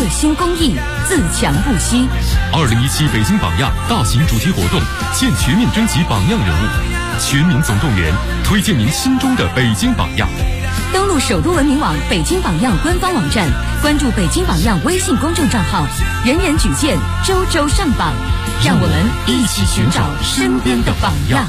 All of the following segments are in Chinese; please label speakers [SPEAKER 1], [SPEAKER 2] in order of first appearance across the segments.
[SPEAKER 1] 心公益，自强不息。
[SPEAKER 2] 2017北京榜样大型主题活动现全面征集榜样人物，全民总动员，推荐您心中的北京榜样。
[SPEAKER 1] 登录首都文明网北京榜样官方网站，关注北京榜样微信公众账号，人人举荐，周周上榜，让我们一起寻找身边的榜样。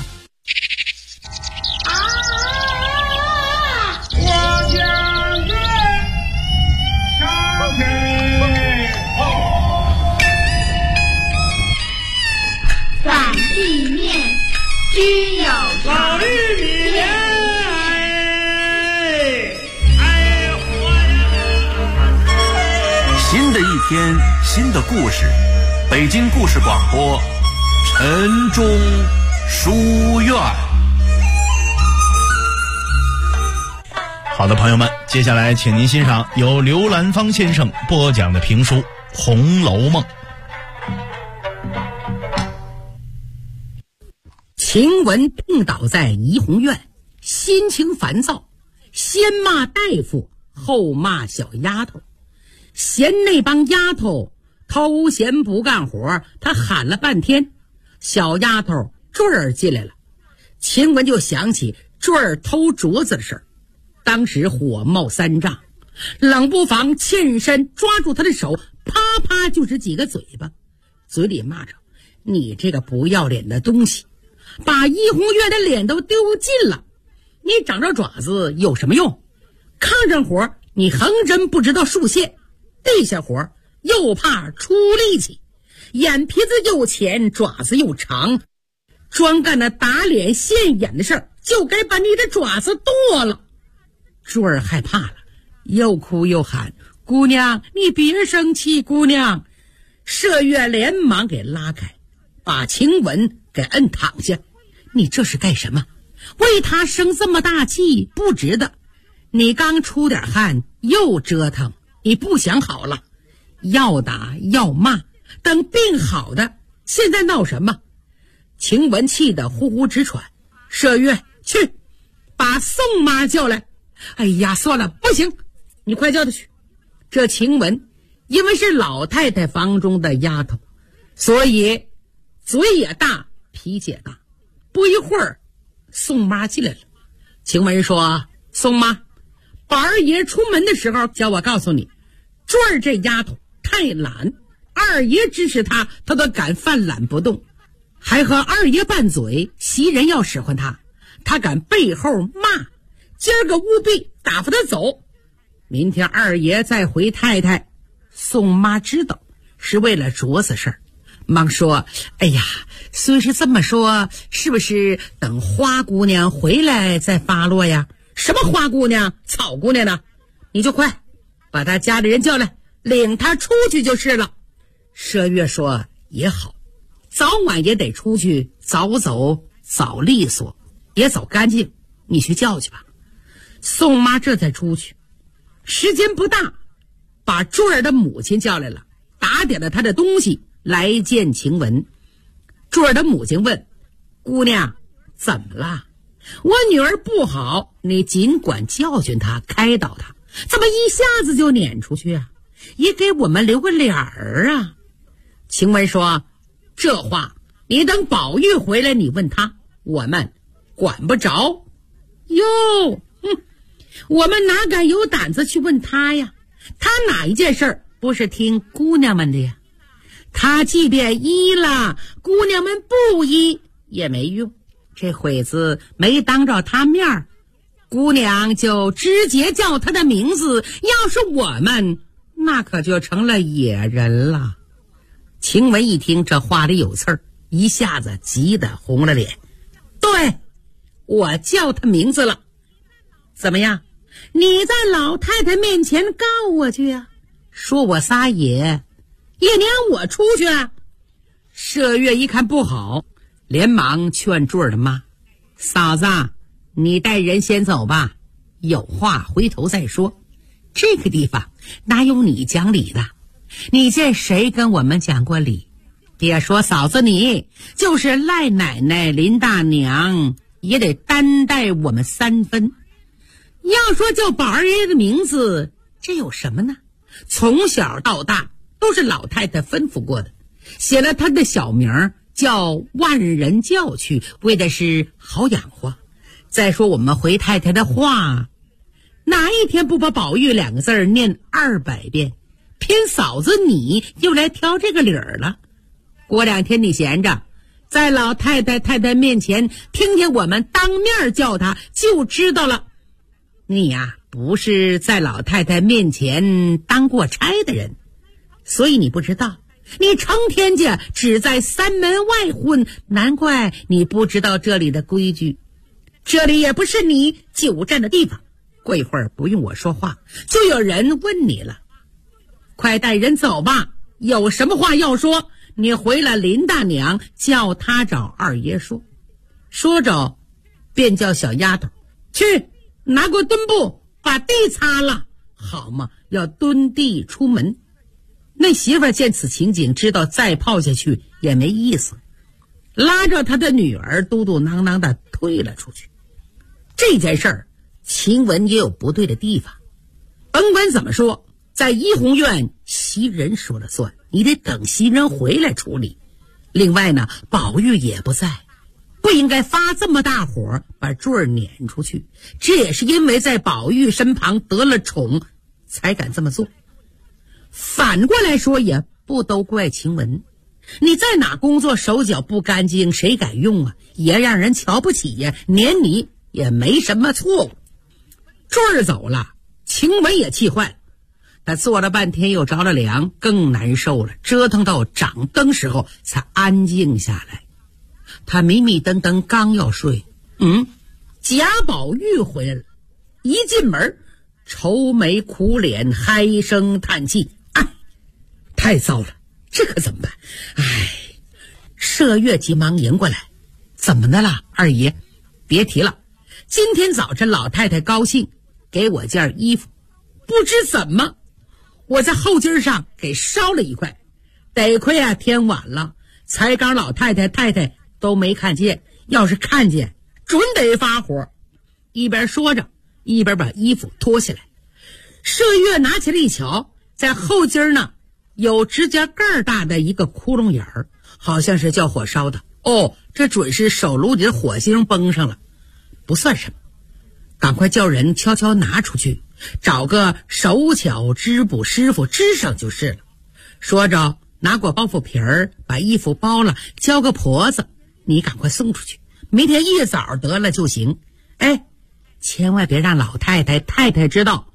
[SPEAKER 3] 擀地面须有
[SPEAKER 4] 老玉米
[SPEAKER 5] 新的一天，新的故事，北京故事广播，晨钟书院。
[SPEAKER 6] 好的，朋友们，接下来请您欣赏由刘兰芳先生播讲的评书《红楼梦》。
[SPEAKER 7] 晴雯病倒在怡红院，心情烦躁，先骂大夫，后骂小丫头，嫌那帮丫头偷闲不干活，她喊了半天。小丫头坠儿进来了，晴雯就想起坠儿偷镯子的事儿，当时火冒三丈，冷不防欠身抓住她的手，啪啪就是几个嘴巴，嘴里骂着：你这个不要脸的东西，把怡红院的脸都丢尽了，你长着爪子有什么用？炕上活你横针不知道竖线，地下活又怕出力气，眼皮子又浅，爪子又长，专干那打脸现眼的事儿，就该把你的爪子剁了。珠儿害怕了，又哭又喊：姑娘你别生气，姑娘。麝月连忙给拉开，把晴雯给摁躺下。你这是干什么？为他生这么大气不值得，你刚出点汗又折腾，你不想好了，要打要骂，等病好的，现在闹什么？晴雯气得呼呼直喘。麝月，去把宋妈叫来。哎呀，算了，不行，你快叫她去。这晴雯因为是老太太房中的丫头，所以嘴也大，脾气也大。不一会儿，宋妈进来了。晴雯说：宋妈，宝二爷出门的时候叫我告诉你，坠儿这丫头太懒，二爷支持她，她都敢犯懒不动，还和二爷拌嘴，袭人要使唤她，她敢背后骂，今儿个务必打发她走。明天二爷再回太太。宋妈知道是为了镯子事儿，忙说：哎呀，虽是这么说，是不是等花姑娘回来再发落呀？什么花姑娘草姑娘呢？你就快把她家里人叫来，领她出去就是了。麝月说：也好，早晚也得出去，早走早利索，也走干净，你去叫去吧。宋妈这才出去，时间不大，把坠儿的母亲叫来了，打点了她的东西来见晴雯。坠儿的母亲问：姑娘怎么了？我女儿不好，你尽管教训她，开导她，怎么一下子就撵出去啊？也给我们留个脸儿啊。晴雯说：这话你等宝玉回来你问他，我们管不着。哟，我们哪敢有胆子去问他呀？他哪一件事不是听姑娘们的呀？他即便依了，姑娘们不依也没用。这会子没当着他面，姑娘就直接叫他的名字，要是我们那可就成了野人了。晴雯一听这话里有刺儿，一下子急得红了脸。对，我叫他名字了，怎么样？你在老太太面前告我去啊，说我撒野，也撵我出去啊。麝月一看不好，连忙劝坠儿的妈：嫂子，你带人先走吧，有话回头再说，这个地方哪有你讲理的？你见谁跟我们讲过理？别说嫂子你，就是赖奶奶林大娘也得担待我们3分。要说叫宝二爷的名字，这有什么呢？ 从小到大都是老太太吩咐过的，写了她的小名叫万人教去，为的是好养活。再说我们回太太的话，哪一天不把宝玉2个字念200遍？偏嫂子你又来挑这个理儿了。过2天你闲着，在老太太面前听听我们当面叫她，就知道了。你呀，不是在老太太面前当过差的人，所以你不知道。你成天家只在3门外混，难怪你不知道这里的规矩。这里也不是你久站的地方，过一会儿不用我说话，就有人问你了。快带人走吧，有什么话要说，你回了林大娘，叫她找二爷说。说着便叫小丫头去拿过墩布把地擦了，好嘛，要蹲地出门。那媳妇见此情景，知道再泡下去也没意思，拉着她的女儿嘟嘟囔囔的退了出去。这件事儿晴雯也有不对的地方，甭管怎么说，在怡红院袭人说了算，你得等袭人回来处理。另外呢，宝玉也不在，不应该发这么大火把坠儿撵出去，这也是因为在宝玉身旁得了宠才敢这么做。反过来说，也不都怪晴雯，你在哪工作手脚不干净，谁敢用啊？也让人瞧不起呀，撵你也没什么错误。坠儿走了，晴雯也气坏了，他坐了半天又着了凉，更难受了，折腾到掌灯时候才安静下来。他迷迷瞪瞪刚要睡，贾宝玉回来了，一进门愁眉苦脸，唉声叹气，太糟了，这可怎么办？麝月急忙迎过来，怎么的了二爷？别提了，今天早晨老太太高兴给我件衣服，不知怎么我在后襟上给烧了一块，得亏啊天晚了，才刚老太太都没看见，要是看见准得发火。一边说着一边把衣服脱下来，麝月拿起来一瞧，在后襟呢有指甲盖大的一个窟窿眼儿，好像是叫火烧的。这准是手炉里的火星崩上了，不算什么，赶快叫人悄悄拿出去，找个手巧织布师傅织上就是了。说着拿过包袱皮儿，把衣服包了，交个婆子，你赶快送出去，明天一早得了就行。千万别让老太太知道。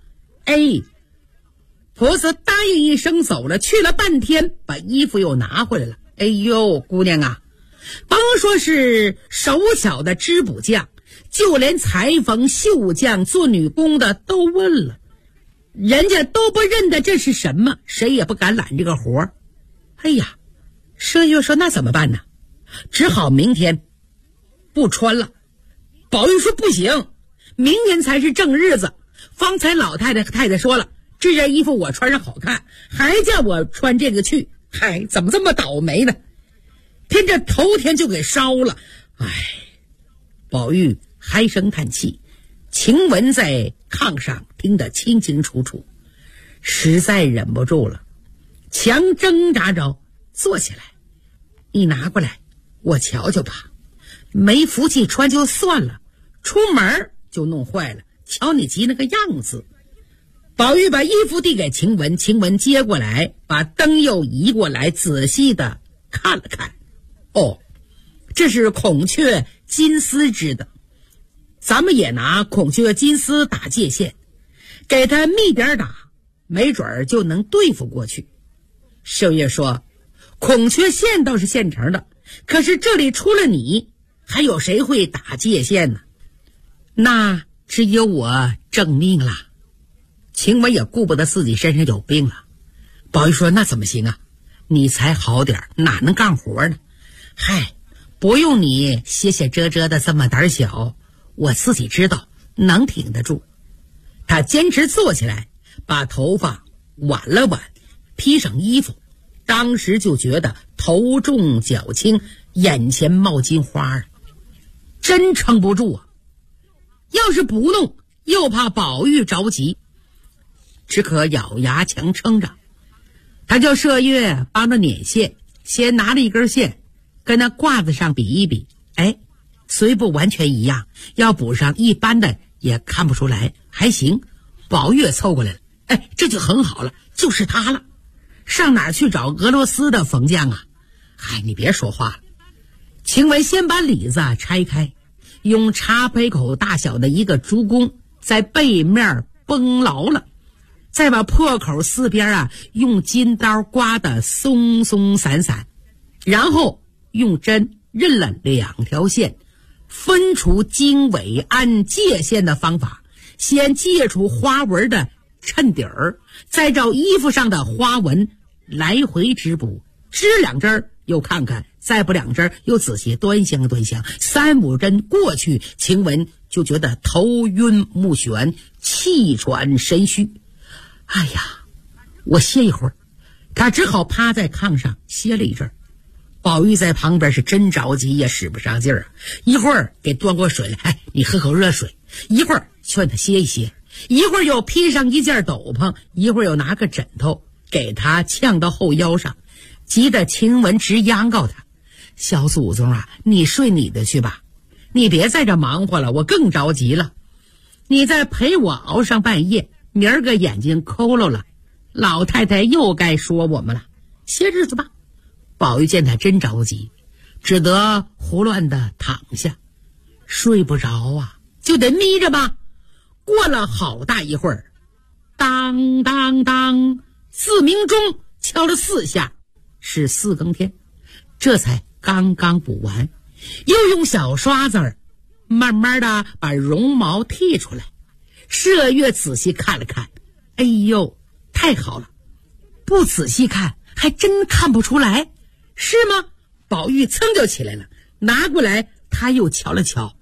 [SPEAKER 7] 婆子答应一声走了，去了半天把衣服又拿回来了。姑娘啊，甭说是手巧的织补匠，就连裁缝绣匠做女工的都问了，人家都不认得这是什么，谁也不敢揽这个活儿。麝月说那怎么办呢？只好明天不穿了。宝玉说不行，明天才是正日子，方才老太太说了，这件衣服我穿上好看，还叫我穿这个去，怎么这么倒霉呢？偏这头天就给烧了。宝玉唉声叹气，晴雯在炕上听得清清楚楚，实在忍不住了，强挣扎着坐起来，你拿过来我瞧瞧吧，没福气穿就算了，出门就弄坏了，瞧你急那个样子。宝玉把衣服递给晴雯，晴雯接过来，把灯又移过来，仔细的看了看。这是孔雀金丝织的，咱们也拿孔雀金丝打界线，给它密点打，没准儿就能对付过去。麝月说，孔雀线倒是现成的，可是这里除了你，还有谁会打界线呢？那只有我挣命了。晴雯也顾不得自己身上有病了。宝玉说那怎么行啊，你才好点，哪能干活呢？不用你歇歇遮遮的这么胆小，我自己知道能挺得住。他坚持坐起来，把头发挽了挽，披上衣服，当时就觉得头重脚轻，眼前冒金花了，真撑不住啊。要是不弄，又怕宝玉着急。 只可咬牙强撑着。他叫麝月帮着捻线，先拿了一根线跟那褂子上比一比，虽不完全一样，要补上一般的也看不出来，还行。宝玉凑过来了，这就很好了，就是他了。上哪儿去找俄罗斯的缝匠啊？你别说话了。晴雯先把里子拆开，用茶杯口大小的一个竹弓在背面绷牢了，再把破口四边用金刀刮得松松散散，然后用针认了2条线，分除经纬按界线的方法，先界出花纹的衬底儿，再照衣服上的花纹来回织补，织2针又看看，再补2针又仔细端详端详，3、5针过去，晴雯就觉得头晕目眩，气喘神虚。我歇一会儿，他只好趴在炕上歇了一阵。宝玉在旁边是真着急，也使不上劲儿一会儿给端过水来，你喝口热水，一会儿劝他歇一歇，一会儿又披上一件斗篷，一会儿又拿个枕头给他呛到后腰上，急得晴雯直央告他：小祖宗你睡你的去吧，你别在这忙活了，我更着急了。你再陪我熬上半夜，明儿个眼睛抠漏了，老太太又该说我们了，些日子吧。宝玉见他真着急，只得胡乱的躺下，睡不着就得眯着吧。过了好大一会儿，当当当，4鸣钟敲了4下，是4更天，这才刚刚补完，又用小刷子慢慢的把绒毛剔出来。麝月仔细看了看，太好了，不仔细看还真看不出来，是吗？宝玉噌就起来了，拿过来他又瞧了瞧，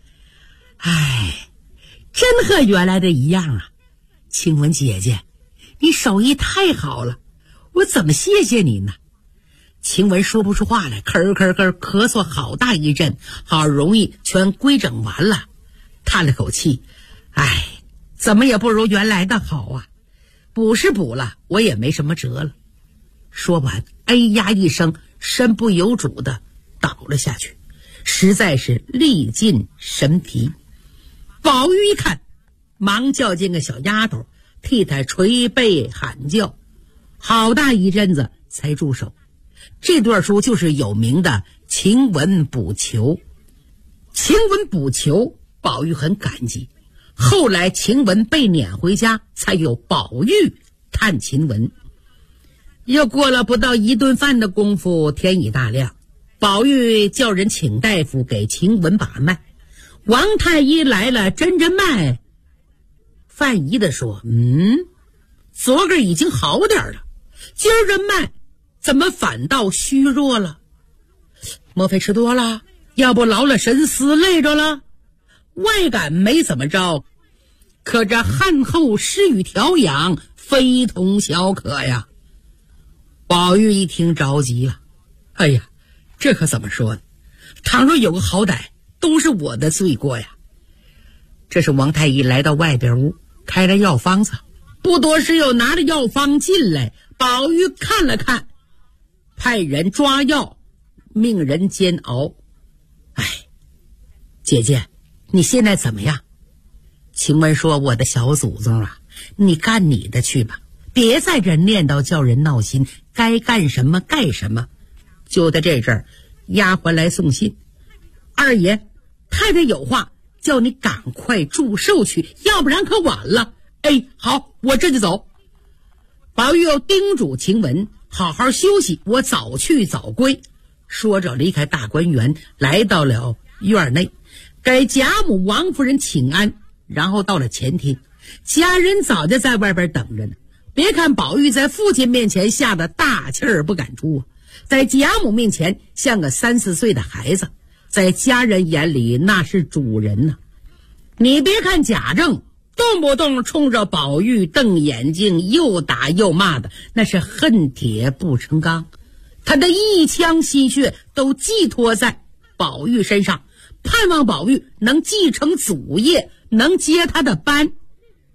[SPEAKER 7] 真和原来的一样晴雯姐姐，你手艺太好了，我怎么谢谢你呢？晴雯说不出话来，咳嗽好大一阵，好容易全规整完了，叹了口气，怎么也不如原来的好补是补了，我也没什么辙了。说完呀一声，身不由主的倒了下去，实在是力尽神疲。宝玉一看，忙叫进个小丫头替他捶背喊叫，好大一阵子才住手。这段书就是有名的晴雯补球。晴雯补球，宝玉很感激。后来晴雯被撵回家，才有宝玉探晴雯。又过了不到1顿饭的功夫，天已大亮，宝玉叫人请大夫给晴雯把脉。王太医来了，诊脉。范姨的说：昨个已经好点了，今儿这脉怎么反倒虚弱了？莫非吃多了？要不劳了神思，累着了？外感没怎么着，可这汗后失语调养，非同小可呀。宝玉一听着急了，这可怎么说呢？倘若有个好歹，都是我的罪过呀。这是王太医来到外边屋，开了药方子，不多时又拿着药方进来。宝玉看了看，派人抓药，命人煎熬。姐姐，你现在怎么样？晴雯说：我的小祖宗你干你的去吧，别在这念叨叫人闹心，该干什么干什么。就在这阵儿，丫鬟来送信：二爷，太太有话，叫你赶快祝寿去，要不然可晚了。好，我这就走。宝玉又叮嘱晴雯好好休息，我早去早归。说着离开大观园，来到了院内，给贾母王夫人请安，然后到了前厅，家人早就在外边等着呢。别看宝玉在父亲面前吓得大气儿不敢出，在贾母面前像个3、4岁的孩子，在家人眼里那是主人呢。你别看贾政动不动冲着宝玉瞪眼睛，又打又骂的，那是恨铁不成钢，他的一腔心血都寄托在宝玉身上，盼望宝玉能继承祖业，能接他的班。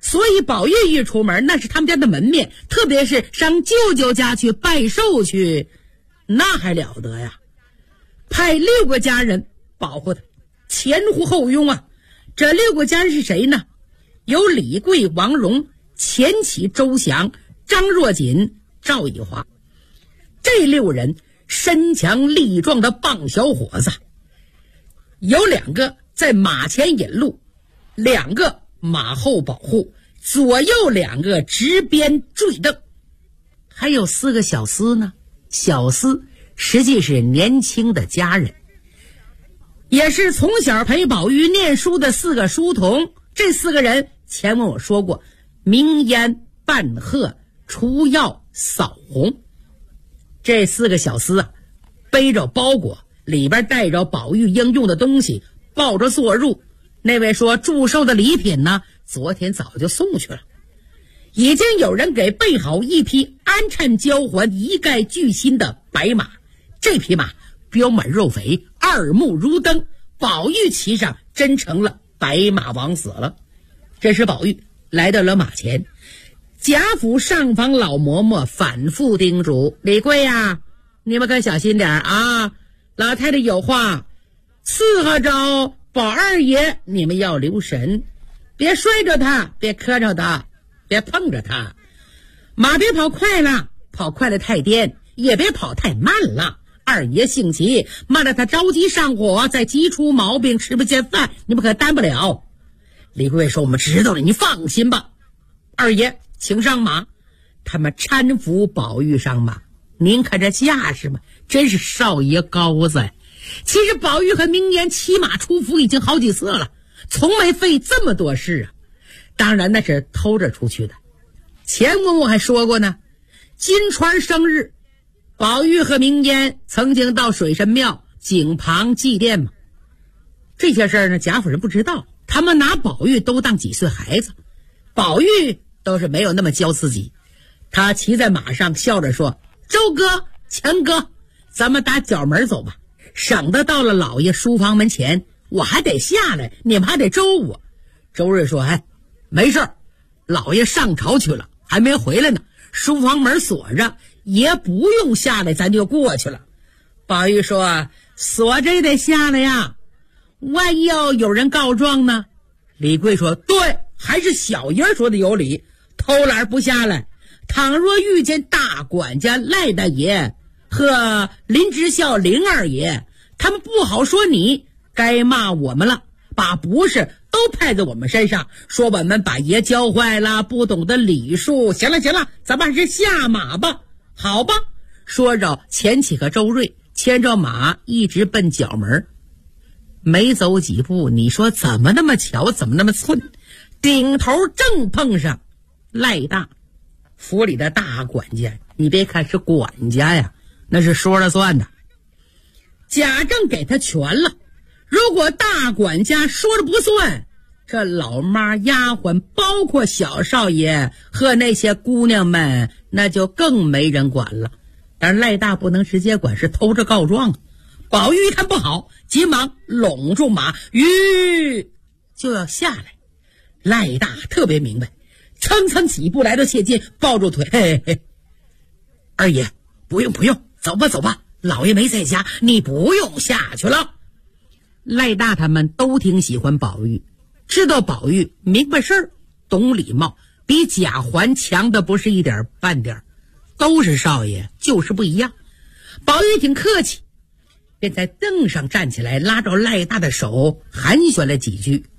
[SPEAKER 7] 所以宝玉一出门，那是他们家的门面，特别是上舅舅家去拜寿去，那还了得呀！派6个家人保护他，前呼后拥啊。这6个家人是谁呢？有李贵、王荣、钱起、周祥、张若锦、赵以华。这6人身强力壮的棒小伙子，有2个在马前引路，2个马后保护，左右2个执鞭坠镫，还有4个小厮呢。小厮实际是年轻的家人，也是从小陪宝玉念书的4个书童。这4个人前文我说过，明烟、半鹤、除药、扫红。这4个小厮啊，背着包裹，里边带着宝玉应用的东西，抱着坐入。那位说祝寿的礼品呢，昨天早就送去了。已经有人给备好一匹安缮交环、一概俱新的白马。这匹马膘满肉肥，耳目如灯，宝玉骑上真成了白马王子了。这时宝玉来到了马前，贾府上房老嬷嬷反复叮嘱：李贵呀，你们可小心点啊，老太太有话，伺候着宝二爷，你们要留神，别摔着他，别磕着他，别碰着他。马别跑快了，跑快了太颠，也别跑太慢了。二爷性急，慢了他着急上火，再急出毛病，吃不见饭，你们可担不了。李贵说：我们知道了，你放心吧。二爷请上马。他们搀扶宝玉上马。您看这架势嘛，真是少爷高在。其实宝玉和明烟骑马出府已经好几次了，从没费这么多事啊。当然那是偷着出去的。前文我还说过呢，金钏生日，宝玉和明烟曾经到水神庙井旁祭奠嘛。这些事儿呢，贾府人不知道，他们拿宝玉都当几岁孩子。宝玉都是没有那么娇自己，他骑在马上笑着说：周哥、强哥，咱们打角门走吧，省得到了老爷书房门前我还得下来，你们还得周我。周瑞说：哎，没事儿，老爷上朝去了，还没回来呢，书房门锁着，爷不用下来，咱就过去了。宝玉说：锁着也得下来呀，万一要有人告状呢？李贵说：对，还是小爷说的有理，偷懒不下来，倘若遇见大管家赖大爷和林之孝林二爷，他们不好说你，该骂我们了，把不是都派在我们身上，说我们把爷教坏了，不懂得礼数。行了行了，咱们还是下马吧。好吧。说着钱起和周瑞牵着马一直奔角门。没走几步，你说怎么那么巧，怎么那么寸，顶头正碰上赖大，府里的大管家。你别看是管家呀，那是说了算的。贾政给他权了，如果大管家说了不算，这老妈丫鬟包括小少爷和那些姑娘们，那就更没人管了。但是赖大不能直接管，是偷着告状。宝玉一看不好，急忙拢住马，就要下来。赖大特别明白，蹭蹭几步来到切近，抱住腿：嘿嘿，二爷不用不用，走吧走吧，老爷没在家，你不用下去了。赖大他们都挺喜欢宝玉，知道宝玉明白事儿，懂礼貌，比贾环强的不是一点半点，都是少爷，就是不一样。宝玉挺客气，便在凳上站起来，拉着赖大的手寒暄了几句。